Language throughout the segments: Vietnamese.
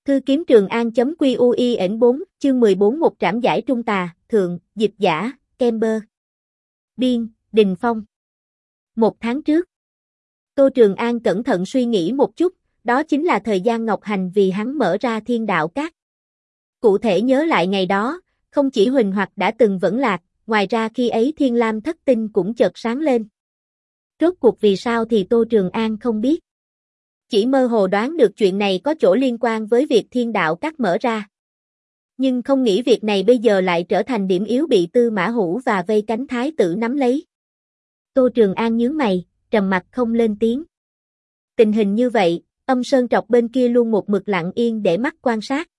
Cư kiếm Trường An.QUIN4, chương 14 một trảm giải trung tà, thượng, dịch giả, Kemper. Biên, Đình Phong. 1 tháng trước. Tô Trường An cẩn thận suy nghĩ một chút, đó chính là thời gian Ngọc Hành vì hắn mở ra Thiên Đạo Các. Cụ thể nhớ lại ngày đó, không chỉ Huỳnh Hoặc đã từng vẫn lạc, ngoài ra khi ấy Thiên Lam thất tinh cũng chợt sáng lên. Rốt cuộc vì sao thì Tô Trường An không biết. Chỉ mơ hồ đoán được chuyện này có chỗ liên quan với việc Thiên Đạo Các mở ra. Nhưng không nghĩ việc này bây giờ lại trở thành điểm yếu bị Tư Mã Hữu và vây cánh thái tử nắm lấy. Tô Trường An nhướng mày, trầm mặt không lên tiếng. Tình hình như vậy, Âm Sơn Trọc bên kia luôn một mực lặng yên để mắt quan sát.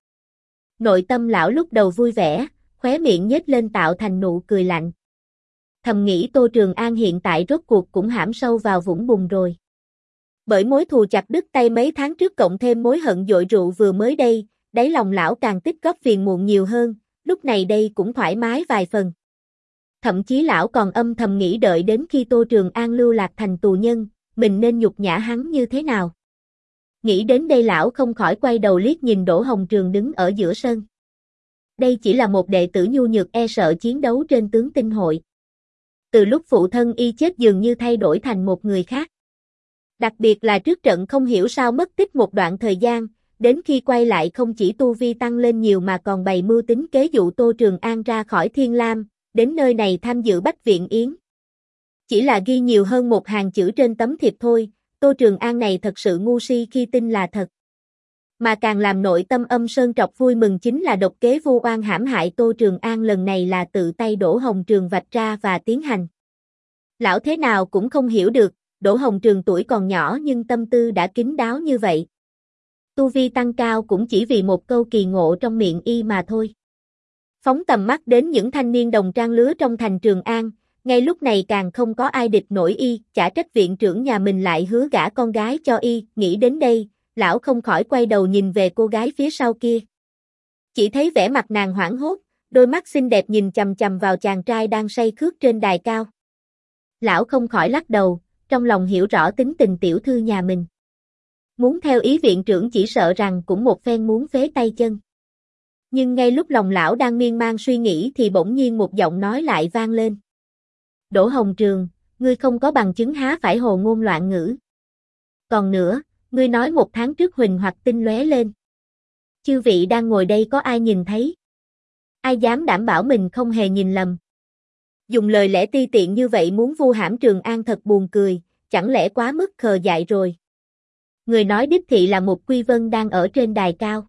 Nội tâm lão lúc đầu vui vẻ, khóe miệng nhếch lên tạo thành nụ cười lạnh. Thầm nghĩ Tô Trường An hiện tại rốt cuộc cũng hãm sâu vào vũng bùn rồi. Bởi mối thù chặt đứt tay mấy tháng trước cộng thêm mối hận dội rượu vừa mới đây, đáy lòng lão càng tích góp phiền muộn nhiều hơn, lúc này đây cũng thoải mái vài phần. Thậm chí lão còn âm thầm nghĩ đợi đến khi Tô Trường An lưu lạc thành tù nhân, mình nên nhục nhã hắn như thế nào. Nghĩ đến đây lão không khỏi quay đầu liếc nhìn Đỗ Hồng Trường đứng ở giữa sân. Đây chỉ là một đệ tử nhu nhược e sợ chiến đấu trên tướng tinh hội. Từ lúc phụ thân y chết dường như thay đổi thành một người khác. Đặc biệt là trước trận không hiểu sao mất tích một đoạn thời gian, đến khi quay lại không chỉ tu vi tăng lên nhiều mà còn bày mưu tính kế dụ Tô Trường An ra khỏi Thiên Lam, đến nơi này tham dự Bách Viện Yến. Chỉ là ghi nhiều hơn một hàng chữ trên tấm thiệp thôi, Tô Trường An này thật sự ngu si khi tin là thật. Mà càng làm nội tâm Âm Sơn Trọc vui mừng chính là độc kế vu oan hãm hại Tô Trường An lần này là tự tay Đỗ Hồng Trường vạch ra và tiến hành. Lão thế nào cũng không hiểu được, Đỗ Hồng Trường tuổi còn nhỏ nhưng tâm tư đã kín đáo như vậy. Tu vi tăng cao cũng chỉ vì một câu kỳ ngộ trong miệng y mà thôi. Phóng tầm mắt đến những thanh niên đồng trang lứa trong thành Trường An, ngay lúc này càng không có ai địch nổi y, chả trách viện trưởng nhà mình lại hứa gả con gái cho y, nghĩ đến đây, lão không khỏi quay đầu nhìn về cô gái phía sau kia. Chỉ thấy vẻ mặt nàng hoảng hốt, đôi mắt xinh đẹp nhìn chằm chằm vào chàng trai đang say khướt trên đài cao. Lão không khỏi lắc đầu, trong lòng hiểu rõ tính tình tiểu thư nhà mình. Muốn theo ý viện trưởng chỉ sợ rằng cũng một phen muốn phế tay chân. Nhưng ngay lúc lòng lão đang miên man suy nghĩ thì bỗng nhiên một giọng nói lại vang lên. Đỗ Hồng Trường, ngươi không có bằng chứng há phải hồ ngôn loạn ngữ. Còn nữa, ngươi nói 1 tháng trước Huỳnh Hoặc tinh lóe lên. Chư vị đang ngồi đây có ai nhìn thấy? Ai dám đảm bảo mình không hề nhìn lầm? Dùng lời lẽ ti tiện như vậy muốn vu hãm Trường An thật buồn cười, chẳng lẽ quá mức khờ dại rồi. Người nói đích thị là một Quy Vân đang ở trên đài cao.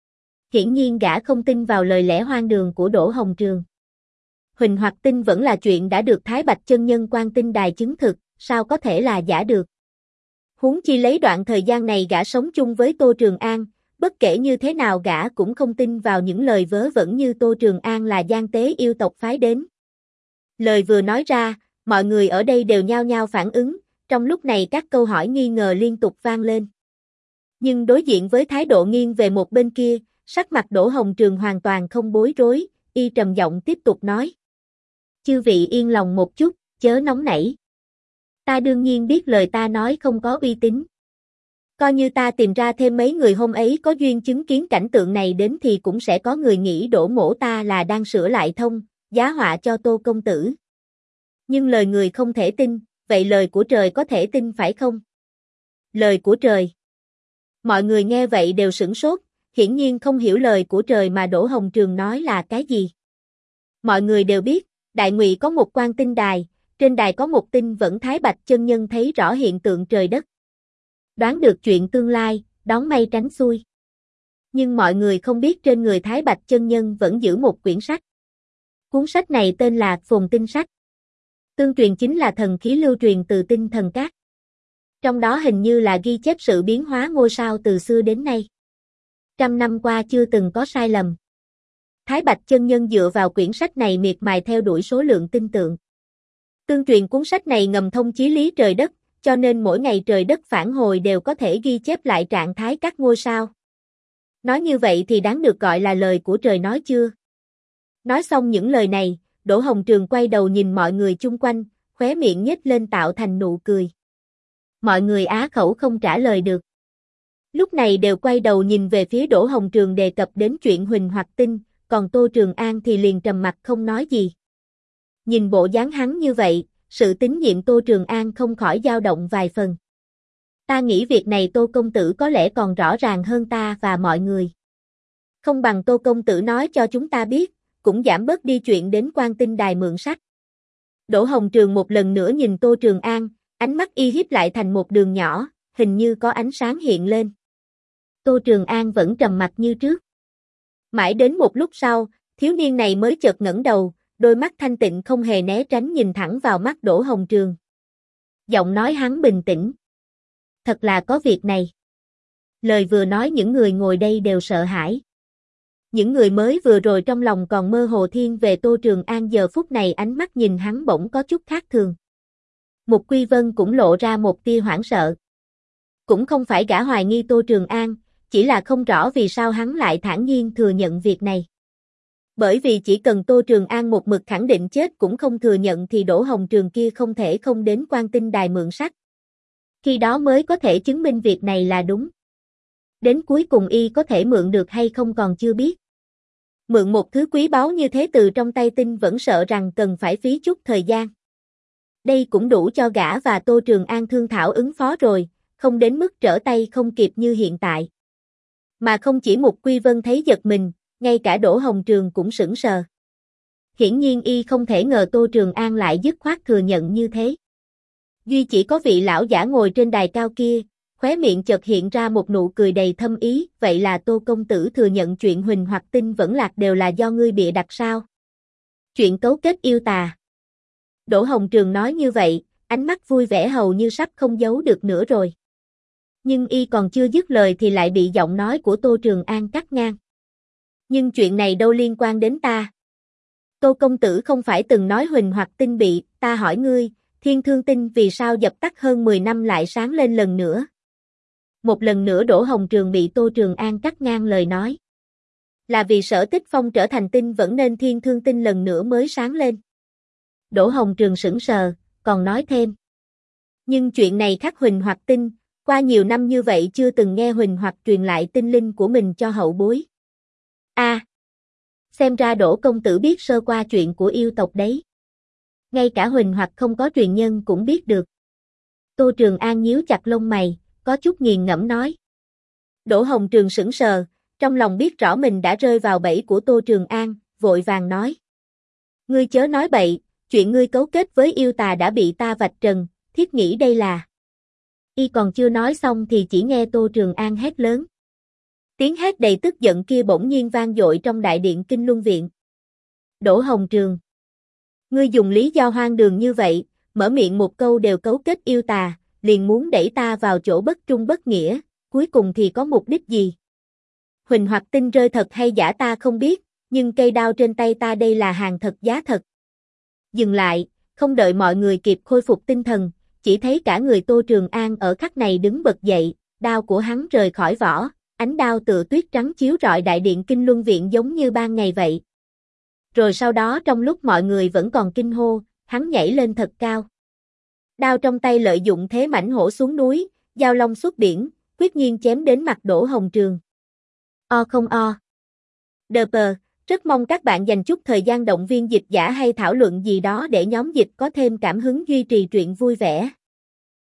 Hiển nhiên gã không tin vào lời lẽ hoang đường của Đỗ Hồng Trường. Huỳnh Hoặc tinh vẫn là chuyện đã được Thái Bạch chân nhân Quan Tinh Đài chứng thực, sao có thể là giả được. Huống chi lấy đoạn thời gian này gã sống chung với Tô Trường An, bất kể như thế nào gã cũng không tin vào những lời vớ vẩn như Tô Trường An là gian tế yêu tộc phái đến. Lời vừa nói ra, mọi người ở đây đều nhao nhao phản ứng, trong lúc này các câu hỏi nghi ngờ liên tục vang lên. Nhưng đối diện với thái độ nghiêng về một bên kia, sắc mặt Đỗ Hồng Trường hoàn toàn không bối rối, y trầm giọng tiếp tục nói. Chư vị yên lòng một chút, chớ nóng nảy. Ta đương nhiên biết lời ta nói không có uy tín. Coi như ta tìm ra thêm mấy người hôm ấy có duyên chứng kiến cảnh tượng này đến thì cũng sẽ có người nghĩ Đỗ mỗ ta là đang sửa lại thông, giá họa cho Tô công tử. Nhưng lời người không thể tin, vậy lời của trời có thể tin phải không? Lời của trời. Mọi người nghe vậy đều sửng sốt, hiển nhiên không hiểu lời của trời mà Đỗ Hồng Trường nói là cái gì. Mọi người đều biết, Đại Ngụy có một Quan Tinh Đài, trên đài có một tinh vẫn Thái Bạch chân nhân thấy rõ hiện tượng trời đất. Đoán được chuyện tương lai, đón may tránh xuôi. Nhưng mọi người không biết trên người Thái Bạch chân nhân vẫn giữ một quyển sách. Cuốn sách này tên là Phồn Tinh Sách. Tương truyền chính là thần khí lưu truyền từ Tinh Thần Các. Trong đó hình như là ghi chép sự biến hóa ngôi sao từ xưa đến nay. 100 năm qua chưa từng có sai lầm. Thái Bạch chân nhân dựa vào quyển sách này miệt mài theo đuổi số lượng tinh tượng. Tương truyền cuốn sách này ngầm thông chí lý trời đất, cho nên mỗi ngày trời đất phản hồi đều có thể ghi chép lại trạng thái các ngôi sao. Nói như vậy thì đáng được gọi là lời của trời nói chưa? Nói xong những lời này, Đỗ Hồng Trường quay đầu nhìn mọi người chung quanh, khóe miệng nhếch lên tạo thành nụ cười. Mọi người á khẩu không trả lời được. Lúc này đều quay đầu nhìn về phía Đỗ Hồng Trường đề cập đến chuyện Huỳnh Hoặc Tinh, còn Tô Trường An thì liền trầm mặt không nói gì. Nhìn bộ dáng hắn như vậy, sự tín nhiệm Tô Trường An không khỏi dao động vài phần. Ta nghĩ việc này Tô công tử có lẽ còn rõ ràng hơn ta và mọi người. Không bằng Tô công tử nói cho chúng ta biết, cũng giảm bớt đi chuyện đến Quan Tinh Đài mượn sách. Đỗ Hồng Trường một lần nữa nhìn Tô Trường An, ánh mắt y hiếp lại thành một đường nhỏ, hình như có ánh sáng hiện lên. Tô Trường An vẫn trầm mặc như trước. Mãi đến một lúc sau, thiếu niên này mới chợt ngẩng đầu, đôi mắt thanh tịnh không hề né tránh nhìn thẳng vào mắt Đỗ Hồng Trường. Giọng nói hắn bình tĩnh. Thật là có việc này. Lời vừa nói những người ngồi đây đều sợ hãi. Những người mới vừa rồi trong lòng còn mơ hồ thiên về Tô Trường An giờ phút này ánh mắt nhìn hắn bỗng có chút khác thường. Mục Quy Vân cũng lộ ra một tia hoảng sợ. Cũng không phải gã hoài nghi Tô Trường An, chỉ là không rõ vì sao hắn lại thản nhiên thừa nhận việc này. Bởi vì chỉ cần Tô Trường An một mực khẳng định chết cũng không thừa nhận thì Đỗ Hồng Trường kia không thể không đến Quan Tinh Đài mượn sách. Khi đó mới có thể chứng minh việc này là đúng. Đến cuối cùng y có thể mượn được hay không còn chưa biết. Mượn một thứ quý báu như thế từ trong tay Tinh vẫn sợ rằng cần phải phí chút thời gian. Đây cũng đủ cho gã và Tô Trường An thương thảo ứng phó rồi, không đến mức trở tay không kịp như hiện tại. Mà không chỉ Mục Quy Vân thấy giật mình, ngay cả Đỗ Hồng Trường cũng sững sờ. Hiển nhiên y không thể ngờ Tô Trường An lại dứt khoát thừa nhận như thế. Duy chỉ có vị lão giả ngồi trên đài cao kia, khóe miệng chợt hiện ra một nụ cười đầy thâm ý, vậy là Tô công tử thừa nhận chuyện Huỳnh Hoặc Tinh vẫn lạc đều là do ngươi bịa đặt sao? Chuyện cấu kết yêu tà. Đỗ Hồng Trường nói như vậy, ánh mắt vui vẻ hầu như sắp không giấu được nữa rồi. Nhưng y còn chưa dứt lời thì lại bị giọng nói của Tô Trường An cắt ngang. Nhưng chuyện này đâu liên quan đến ta. Tô công tử không phải từng nói Huỳnh Hoặc Tinh bị, ta hỏi ngươi, Thiên Thương Tinh vì sao dập tắt hơn 10 năm lại sáng lên lần nữa? Một lần nữa Đỗ Hồng Trường bị Tô Trường An cắt ngang lời nói. Là vì Sở Tích Phong trở thành tinh vẫn nên Thiên Thương Tinh lần nữa mới sáng lên. Đỗ Hồng Trường sững sờ, còn nói thêm. Nhưng chuyện này khác Huỳnh Hoặc Tinh, qua nhiều năm như vậy chưa từng nghe Huỳnh Hoặc truyền lại tinh linh của mình cho hậu bối. Xem ra Đỗ công tử biết sơ qua chuyện của yêu tộc đấy. Ngay cả Huỳnh Hoặc không có truyền nhân cũng biết được. Tô Trường An nhíu chặt lông mày, có chút nghiền ngẫm nói. Đỗ Hồng Trường sững sờ, trong lòng biết rõ mình đã rơi vào bẫy của Tô Trường An, vội vàng nói. Ngươi chớ nói bậy, chuyện ngươi cấu kết với yêu tà đã bị ta vạch trần, thiết nghĩ đây là. Y còn chưa nói xong thì chỉ nghe Tô Trường An hét lớn. Tiếng hét đầy tức giận kia bỗng nhiên vang dội trong đại điện Kinh Luân Viện. Đỗ Hồng Trường. Ngươi dùng lý do hoang đường như vậy, mở miệng một câu đều cấu kết yêu tà, liền muốn đẩy ta vào chỗ bất trung bất nghĩa, cuối cùng thì có mục đích gì? Huỳnh Hoặc Tinh rơi thật hay giả ta không biết, nhưng cây đao trên tay ta đây là hàng thật giá thật. Dừng lại, không đợi mọi người kịp khôi phục tinh thần, chỉ thấy cả người Tô Trường An ở khắc này đứng bật dậy, đao của hắn rời khỏi vỏ, ánh đao tựa tuyết trắng chiếu rọi đại điện Kinh Luân Viện giống như ban ngày vậy. Rồi sau đó trong lúc mọi người vẫn còn kinh hô, hắn nhảy lên thật cao. Đao trong tay lợi dụng thế mãnh hổ xuống núi, giao long xuất biển, quyết nhiên chém đến mặt Đỗ Hồng Trường. O không o. Đờ pờ, rất mong các bạn dành chút thời gian động viên dịch giả hay thảo luận gì đó để nhóm dịch có thêm cảm hứng duy trì truyện vui vẻ.